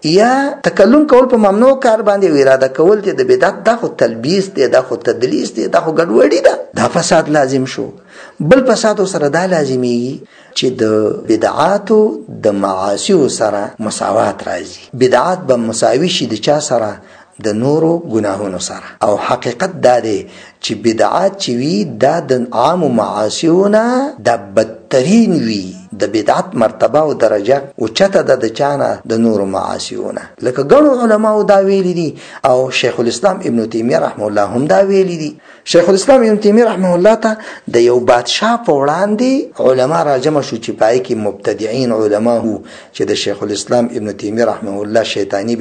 Speaker 1: یا تکلم کول په ممنوع کار باندې او اراده کول تی د بدعت، دا خو تلبیس دی، دا خو تدلیس دی، دا خو ګډوډي ده. دا فساد لازم شو. بل فساد سره دا لازمیږي چې د بدعاتو د معاصیو سره مساوات راځي. بدعات به مساوي شي د چا سره؟ د نورو گناهونو سره. او حقیقت دا دی چې بدعات چې وي دا د عام معاصیونه دا بدترین وي، د بدعت مرتبه او درجه اوچته ده د چانه د نورو معاصیونه. لکه ګڼو علماو دا ویلي دي، او شیخ الاسلام ابن تیمیه رحمه الله هم دا ویلي دي. شیخ الاسلام ابن تیمیه رحمه الله ته د یو بادشاه په وړاندې علما راجمع شو چې پای کې مبتدعين علما هو چې د شیخ الاسلام ابن تیمیه رحمه الله شیطانی به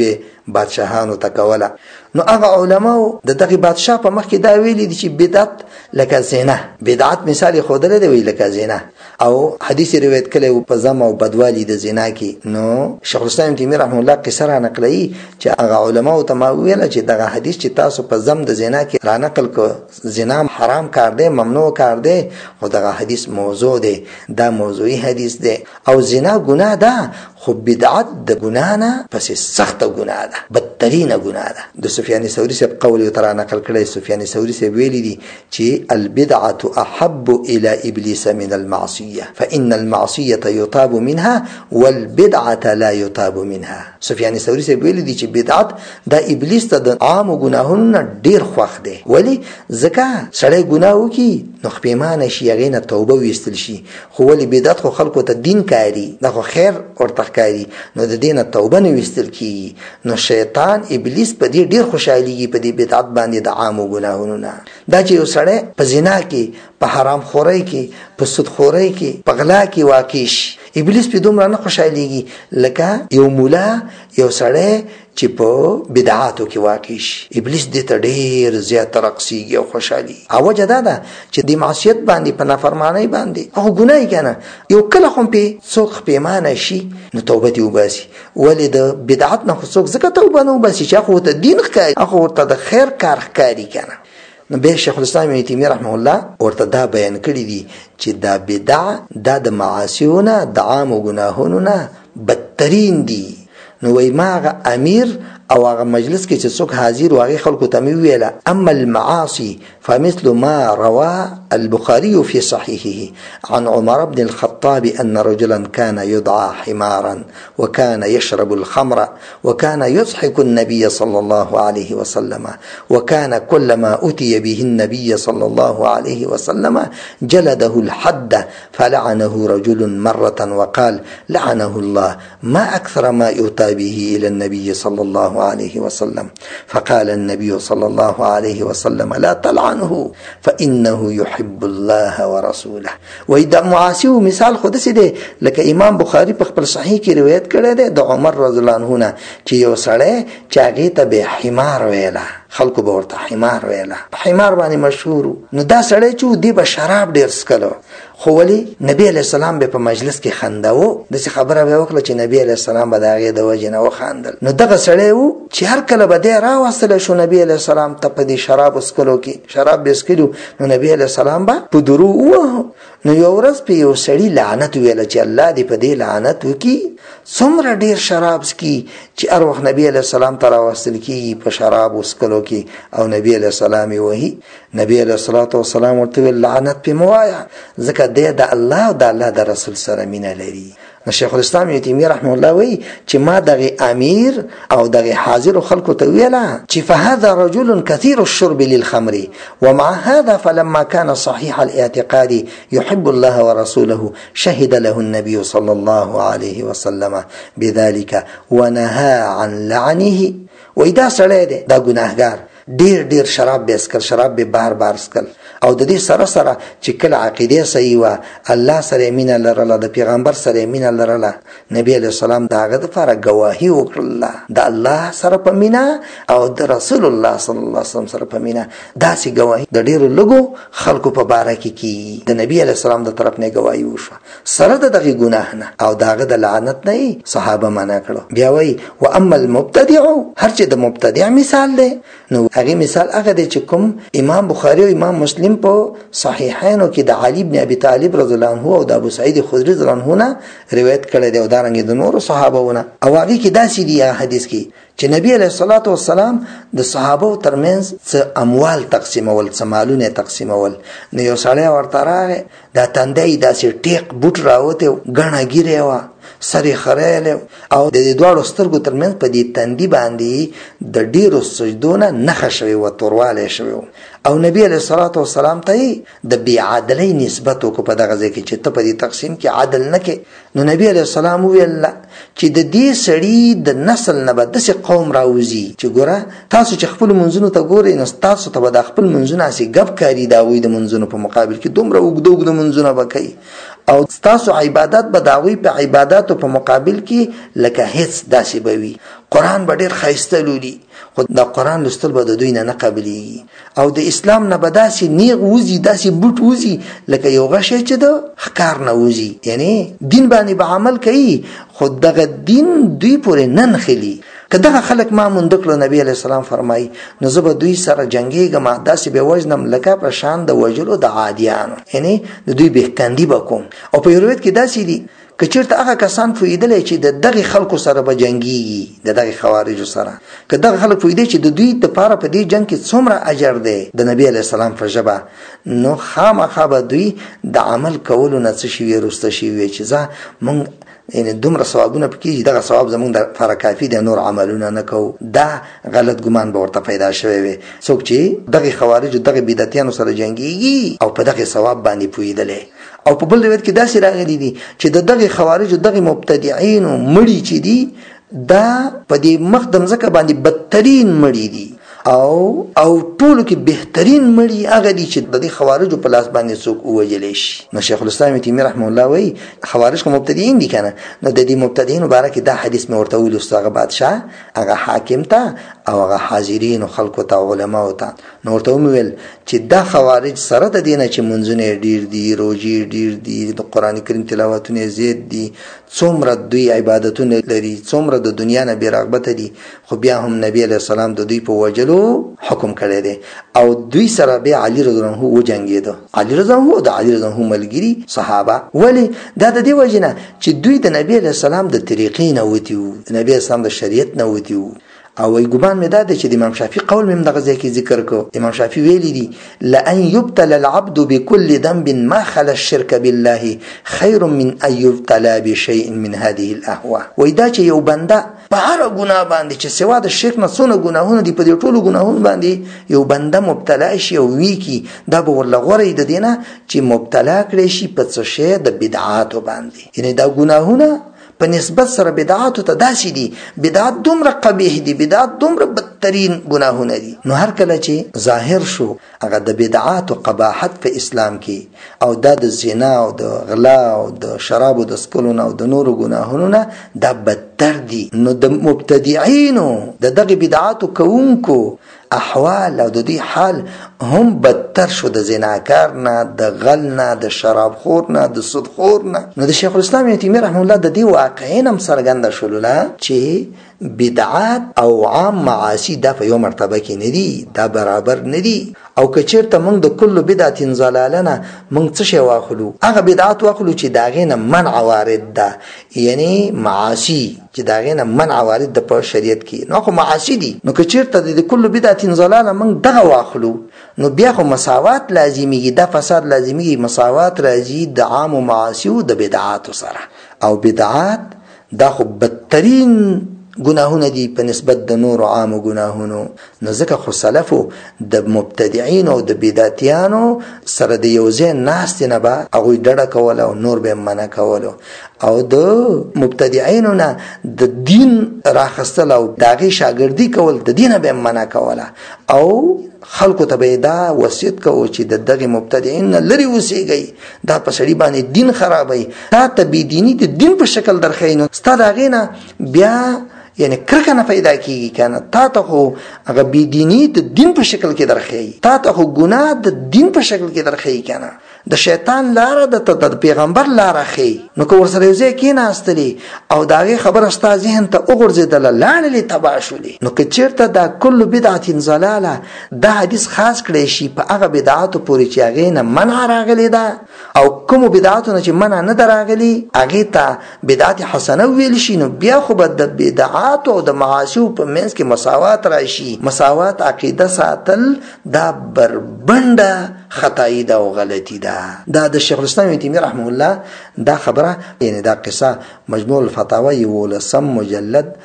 Speaker 1: بادشاهانو ته کوله. نو هغه علماو د دغه بادشاه په مخ کې دا ویلي دي چې بدعت لکه زنا، بدعت مثال خودره دی وی لکه زنا، او حدیث روایت کړي په زم او بدوالی د زنا کې. نو شیخ الاسلام تیمیه رحمه الله قصه را نقلي چې هغه علماو ته ما ویل چې دغه حدیث چې تاسو په زم د زنا کې را نقل کو، زنا حرام کار دی، ممنوع کار دی، خو دغه حدیث موضوع دی، دا موضوعي حدیث دی، او زنا ګناه ده، خو بدعت د ګناه نه پس سخت ګناه ده، بدترین ګناه ده. د سفیان ثوری سے قول یو تر نقل کړي، سفیان ثوری سے ویلي دي چې البدعه احب الى ابلیس من المعصيه فان المعصيه يتاب منها والبدعه لا يتاب منها. سفیان ثوری سے ویلي دي چې بدعت د ابلیس ته د عام ګناهونو ډیر خوښ دی، ولی ځکه سړی ګناه وکي نو خپېمانه شي، هغې نه توبه ویستل شي، خو ولی بدعت خو خلکو ته دین کاري، دا خو خیر ورته ښکاري، نو د دې نه توبه نه ویستل کېږي. نو شیطان ابلیس په دې ډېر خوشحالېږي په دې بدعت باندې د عامو ګناهونو نه. دا چې یو سړی په زنا کې، په حرام خورۍ کې، په سود خورۍ کې، په غلا کې واقع شي، ابلیس په دومره نه خوشحالېږي لکه یو مولا، یو سړی چې په بدعاتو کې واقع شي، ابلیس دې ته ډېر زیات رقصېږي او خوشحالي. او وجه دا ده چې د معصیت باندې، په نافرمانۍ باندې، هغه ګناه که نه یو کله خو پې څوک خپېمانه شي نو توبه دې وباسي، ولې د بدعت نه خو څوک ځکه توبه نه وباسي چې هغه ورته دین ښکاري، هغه ورته د خیر کار ښکاري که نه. نو بیا شیخ الاسلام ابن تیمیه رحمه الله ورته دا بیان کړي دي چې دا بدع دا د معاصیو نه، د عامو ګناهونو نه بدترین دي. نو وای ما هغه امیر او هغه مجلس کې چې څوک حاضر و هغې خلکو ته مې وویله اما المعاصي فمثل ما روى البخاري في صحيحه عن عمر بن الخطاب أن رجلا كان يدعى حمارا وكان يشرب الخمر وكان يضحك النبي صلى الله عليه وسلم وكان كلما أتي به النبي صلى الله عليه وسلم جلده الحد فلعنه رجل مرة وقال لعنه الله ما أكثر ما يؤتى به إلى النبي صلى الله عليه وسلم فقال النبي صلى الله عليه وسلم لا تلعنه فإنه يحب الله ورسوله. وای د معاصیو مثال خود سي دی لکه امام بخاری په خپل صحیح کې روایت کړی دی د عمر رضی الله عنه نه چې یو سړی چې هغې ته به حمار ویله، خلکو به ورته حمار ویله، په حمار باندې مشهور. نو دا سړی چې دی به شراب ډېر څکلو، خو ولی نبی علیہ السلام به په مجلس کې خنداوه، داسې خبره به وکړه چې نبی علیہ السلام به د هغې د وجې نه وخندل. نو دغه سړی و چې هر کله به دی راوستلی شو نبی علیہ السلام ته په دې شرابو څکلو کې، شراب به څکلي نو نبی علیہ السلام به په درو ووهه. نو یو ورځ په یو سړي لعنت ویله چې الله دې په دې لعنت وکړي، څومره ډېر شراب څکي چې هر وخت نبی علیہ السلام ته راوستل کېږي په شرابو څکلو کې او نبی علیہ السلام یې وهي. نبی علیہ الصلاة والسلام ورته ویل لعنت پې مه وایه ځکه دی د الله او د الله د رسول سره مینه لري. نو شیخ الاسلام ابن تیمیه رحمه الله وی چې ما دغه امیر او دغه حاضر خلکو ته ویله چې فهذا رجل كثير الشرب للخمر ومع هذا فلما كان صحيح الاعتقاد يحب الله ورسوله شهد له النبي صلى الله عليه وسلم بذلك ونهى عن لعنه. وإذا سړی دا ګناهګار ډیر ډیر شراب به اسکل، شراب به بار بار اسکل، او د دې سره سره چې کله عقیده صحیح و، الله سره مینه لرله، د پیغمبر سره مینه لرله، نبی علیہ السلام د هغه دپاره ګواهي وکړله د الله سره په مینه او د رسول الله صلی الله علیه وسلم سره په مینه. داسې ګواهي د ډیرو لږو خلکو په باره کې کیږي، د نبی علیہ السلام د طرف نه ګواهي وشوه سره د دغې ګناه نه او د هغه د لعنت نه صحابه منع کړو. بیا وایي و اما المبتدع، هر چې د مبتدع مثال دی نو هغه مثال هغه دی چې کوم امام بخاری او امام مسلم په صحیحینو کې د علي بن ابي طالب رضی الله عنه او د ابو سعید خدری رضی الله عنه نه روایت کړی دی او دارنګه د نورو صحابهونه. او هغه کې داسې دی حدیث کې چې نبی علیہ الصلوۃ والسلام د صحابه ترمنځ څه اموال تقسیمول، څه مالونه تقسیمول. نو یو سړی ورته راغی، دا تندی داسې ټیق بوټ راوته، ګڼه ګیره وه، سر خریل او د دې دواړو سترګو ترمنځ په دې تندي باندې د ډیرو سجدو نه نښه شوې وه، توروالی شوی و. او نبی علیہ الصلوۃ والسلام ته د بې عدلۍ نسبت وکړو په دغه ځای کې چې ته په دې تقسیم کې عدل نه کې. نو نبی علیہ السلام وویل چې د دې سړي د نسل نه به داسې قوم راوځي چې ګوره تاسو چې خپلو منځونو ته ګورئ نو تاسو ته به د خپل منځونه هسې ګپ کاري د هغوی د منځونو په مقابل کې دومره اوږده اوږده منځونه به کوي او ستاسو عبادت به د هغوی په عباداتو په مقابل کې لکه هیڅ داسې به وي. قرآن به ډېر ښایسته لولي، خو دا قرآن لوستل به د دوی نه قبلېږي او د اسلام نه به داسې نیغ وځي، داسې بوټ وځي لکه یو غشی چې د ښکار نه وځي. یعنی دین باندې به عمل کوي خو دغه دین دوی پورې نه نښلي. که دغه خلک ما مونده کړو، نبی علیه السلام فرمایي، نو زه به دوی سره جنګېږم، داسې به وژنم لکه په شان د وژلو د عادیانو، یعنی د دوی بېکندي به کوم. او په یو روایت کې داسې دي که چېرته هغه کسان پوهېدلی چې د دغې خلکو سره به جنګېږي، د دغې خوارجو سره، که دغه خلک پوهېدی چې د دوی دپاره په دې جنګ کې څومره اجر دی د نبي علیه السلام په ژبه، نو خامخا به دوی د عمل کولو نه څه شي وي، رسته شي وي چې ځه مونږ یعنی دومره ثوابونه پکې دغه ثواب زمونږ د لپاره کافي دی، نور عملونه نه کوو. دا غلط ګمان به ورته پیدا شوی وي. څوک چې دغې خوارجو دغې بدعتیانو سره جنګېږي او په دغې ثواب باندې پوهېدلی. او په بل روایت کې داسې راغلي دي چې د دغې خوارجو دغې مبتدعینو مړي چې دي دا په دې مخ د مځکه باندې بدترین مړي دي او ټولو کې بهترین مړي هغه دي چې د دې خوارجو په لاس باندې څوک ووژلی شي. نو شیخ الاسلام تیمیه رحمه الله وایي خوارج خو مبتدعین دي که نه، نو د دې مبتدعینو باره کې دا حدیث مې ورته ولوستو، هغه بادشاه هغه حاکم ته او هغه حاضرینو خلکو ته علماو ته، نو ورته ومې ویل چې دا خوارج سره د دې نه چې منځونه ډېر دي، روژې ډېر دي، د قرآن کریم تلاوتونه زیات دي، څومره دوی عبادتونه لري، څومره د دنیا نه بې رغبته دي، خو بیا هم نبی علیه السلام د دوی په وجلو حکم کړی دی. او دوی سره بیا علی رضی الله عنه وجنګېده، علی رضی الله عنه د علی رضی الله عنه ملګري صحابه. ولې؟ دا د دې وجې نه چې دوی د نبی علیه السلام د طریقې نه وتي وو، د نبی علیه السلام د شریعت نه وتي وو. او ای ګمان مې دا دی چې د امام شافعي قول مې دغه ځای کې ذکر کو. امام شافعي ویلي دي لأن يبتلى العبد بكل ذنب ما خلا الشرك بالله خير من ان يبتلى بشيء من هذه الاهواء. وای دا چې یو بنده په هر ګناه باندې چې سوا د شرک نه څونه ګناهونه دي، په دې ټولو ګناهونو باندې یو بنده مبتلا شي او وی کی، دا به ورله غوره د دینه چې مبتلا کړي شي په څه شی د بدعاتو باندې. یعنی دا ګناهونه په نسبت سره بدعاتو ته داسې دي، بدعات دومره قبیح دي، بدعات دومره بدترین ګناهونه دي. نو هر کله چې ظاهر شو هغه د بدعاتو قباحت په اسلام کې او دا د زنا او د غلا او د شرابو د څکلو نه او د نورو ګناهونو نه دا بدتر دي، نو د مبتدعینو د دغې بدعاتو کوونکو احوال او د دې حال هم بدتر شو د زناکار نه، د غل نه، د شراب خور نه، د سود خور نه. نو د شیخ الاسلام ابن تیمیه رحمه الله د دې واقعین هم څرګنده شولله چې بدعات او عام معاصي دا په یو مرتبه کې نه دي، دا برابر نه دي. او که چېرته موږ د کل بدعت ضلاله نه موږ څه شی واخلو؟ هغه بدعات واخلو چې د هغې نه منع وارد ده، یعنی معاصي چې د هغې نه منع وارد ده په شریعت کې، نو خو معاصي دي. نو که چېرته د کل بدعت ضلاله موږ دغه واخلو نو بیا خو مساوات لازمیږي، دا فساد لازمیږي، مساوات راځي د عام و معاصي او د بدعاتو سره. او بدعات دا خو بدترین ګناهونه دي په نسبت د نور عام ګناهونو. نو ځکه خو سلفو د مبتدعين او د بدعتیانو سره د یو ځای ناستې نه به هغوی ډډه کوله او نور به منع کولو، او د مبتدعینو نه د دین راخستل او د هغې شاګردي کول د دینه به منع کوله، او خلکو ته به دا وصیت کوو چې د دغې مبتدعین نه لرې اوسېږئ، دا په سړي باندې دین خرابوي، تا ته بېدیني د دین په شکل درښیي، نو ستا د هغې نه بیا یعنی کرکه نه پیدا کیږي کنه. تا ته خو هغه بېدیني د دین په شکل کې درښیي، تا ته خو ګناه د دین په شکل کې درښیي کنه، د شیطان لاره د پیغمبر لاره ښیي. نو که ورسره یو ځای کېناستلې او د هغې خبره ستا ذهن ته وغورځېدله، لاړلې تباه شولې، نو که چېرته دا کل بدعت ضلاله دا حدیث خاص کړی شي په هغه بدعاتو پورې چې هغې نه منع راغلې ده، او کومو بدعاتو نه چې منع نه ده راغلي هغې ته بدعت حسنه وویل شي، نو بیا خو به د بدعاتو او د معاصیو په منځ کې مساوات راشي. مساوات عقیده ساتل دا بربنده خطایی ده او غلطی ده. دا د شیخ الاسلام ابن تیمیه رحمه الله دا خبره، یعنی دا قصه مجموع الفتاوی 11 مجلد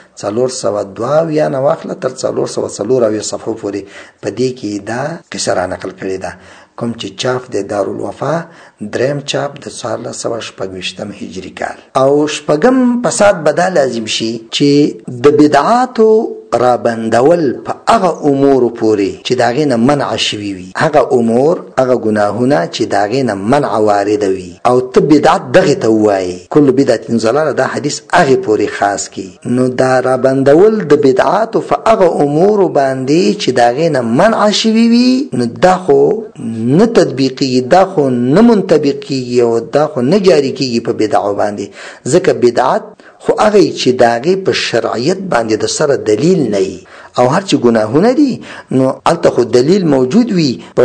Speaker 1: 402 یا نه واخله تر 404 صفحو پورې په دې کې دا قصه را نقل کړې ده. کوم چې چاپ د دارالوفا دریم چاپ د 1426 هجری کال. او شپږم فساد به دا لازم شي چې د بدعاتو را بندول په هغه امور پورې چې داغې نه منع شوي وي، هغه امور هغه ګناهونه چې داغې نه منع وارد وي، او ته بدعت دغه ته وایي کل بدعت ضلاله، دا حدیث هغه پورې خاص کی. نو دا را بندول د بدعات او هغه امور باندې چې داغې نه منع شوي وي، نو دا خو نه تطبیقي، دا خو نه منطبقي، او دا خو نه جاری کیږي په بدعو باندې. ځکه بدعت خو هغه چې داغه په شرعیت باندې د سره دلیل نه وي، او هر چې ګناهونه دي نو الته خو دلیل موجود وي په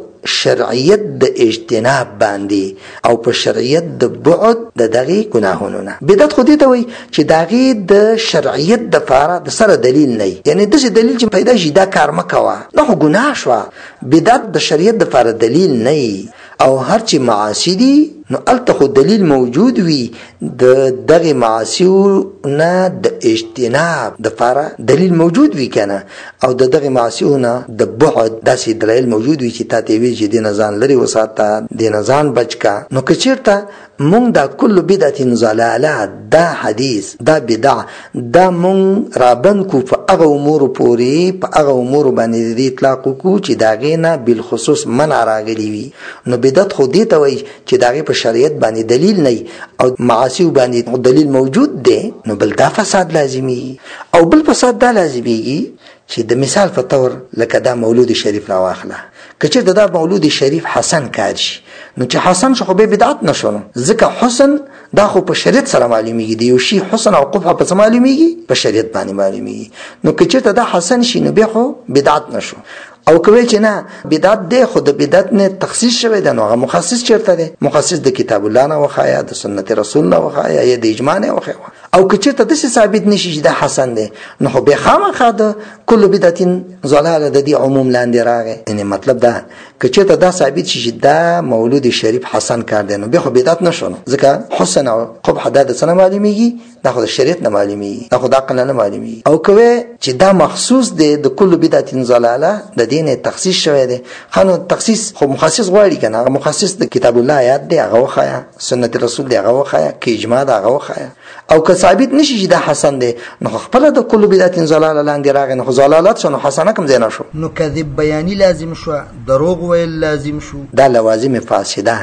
Speaker 1: شرعیت د اجتناب باندې او په شرعیت د بعد د دغه ګناهونو نه. بدعت خو دې ته وي چې داغه د شرعیت د فاره د سره دلیل نه وي، یعنی د دلیل چې پیدا شي دا کار مکوه، نو خو ګناه شو. بدعت د شریعت د فاره دلیل نه وي، او هر چې معاصی دي نو الته خو دلیل موجود وي د دغه معاصیو نه د اجتناب د فاره دلیل موجود وي کنه، او د دغه معاصیو نه د بعد داسې دلیل موجود وي چې تاسو وی چې د نزان لري وساته، د نزان بچکا. نو کچیرته مونږ دا کل بدعت ضلاله دا حدیث دا بدع دا مونږ رابن کو په هغه امور پورې، په هغه امور باندې د اطلاق کو چې داغه نه بالخصوص منع راغلی وي. نو بدعت خو دې ته وایي چې داغه په شریعت باندې دلیل نه او معاصی باندې دلیل موجود دی، نو بل دا فساد لازمي، او بل فساد دا لازمي چې د مثال په تور لکه دا مولود شریف را واخله، کچې دا مولود شریف حسن کار شي، نو چې حسن شو خو به بدعت نشو، ځکه حسن دا خو په شریعت سره معلومیږي، دی یو شی حسن او قبح په معلومیږي په شریعت باندې معلومیږي. نو کچې دا حسن شي نو به خو بدعت نشو. او کوي چې نه بدعت دی، خو د بدعت نه تخصیص شوی دی، نو هغه مخصص چیرته دی؟ مخصص د کتاب الله نه وخایا، د سنت رسول نه وخایا، یا د اجماع نه وخایا. او کچې ته د ثابت نشي چې دا حسن دی، نو خو به خامخا د کل بدعت ضلاله د دې عموم لاندې راغی. یعنی مطلب دا کچې ته دا ثابت شي چې دا مولود شریف حسن کار دی، نو به خو بدعت نشو، ځکه حسن او قبح د سنه معلومیږي، دا خو د شریعت نه معلومیږي، دا خو د عقل نه معلومیږي. او کوي چې دا مخصوص دی د کل بدعت ضلاله د دین تخصیص شوی دی، خانو تخصیص خو مخصص غواړي کنه، هغه مخصص د کتاب الله آیات دی هغه وخایا، سنت رسول دی هغه وخایا، کې اجماع دی هغه وخایا. او که ثابت نشي چې دا حسن دی، نو خپل د کل بدعت ضلاله لاندې راغی، نو ضلالت شنو حسنه کوم ځای نه شو،
Speaker 2: نو کذب بیانی لازم شو، دروغ ویل لازم شو.
Speaker 1: دا لوازم فاسده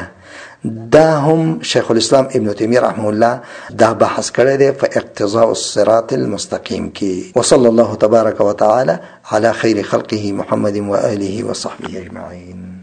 Speaker 1: دا هم شیخ الاسلام ابن تیمیه رحمه الله دا بحث کړی دی په اقتضاء الصراط المستقیم کې. وصلی الله تبارک وتعالى على خير خلقه محمد وآله وصحبه اجمعين.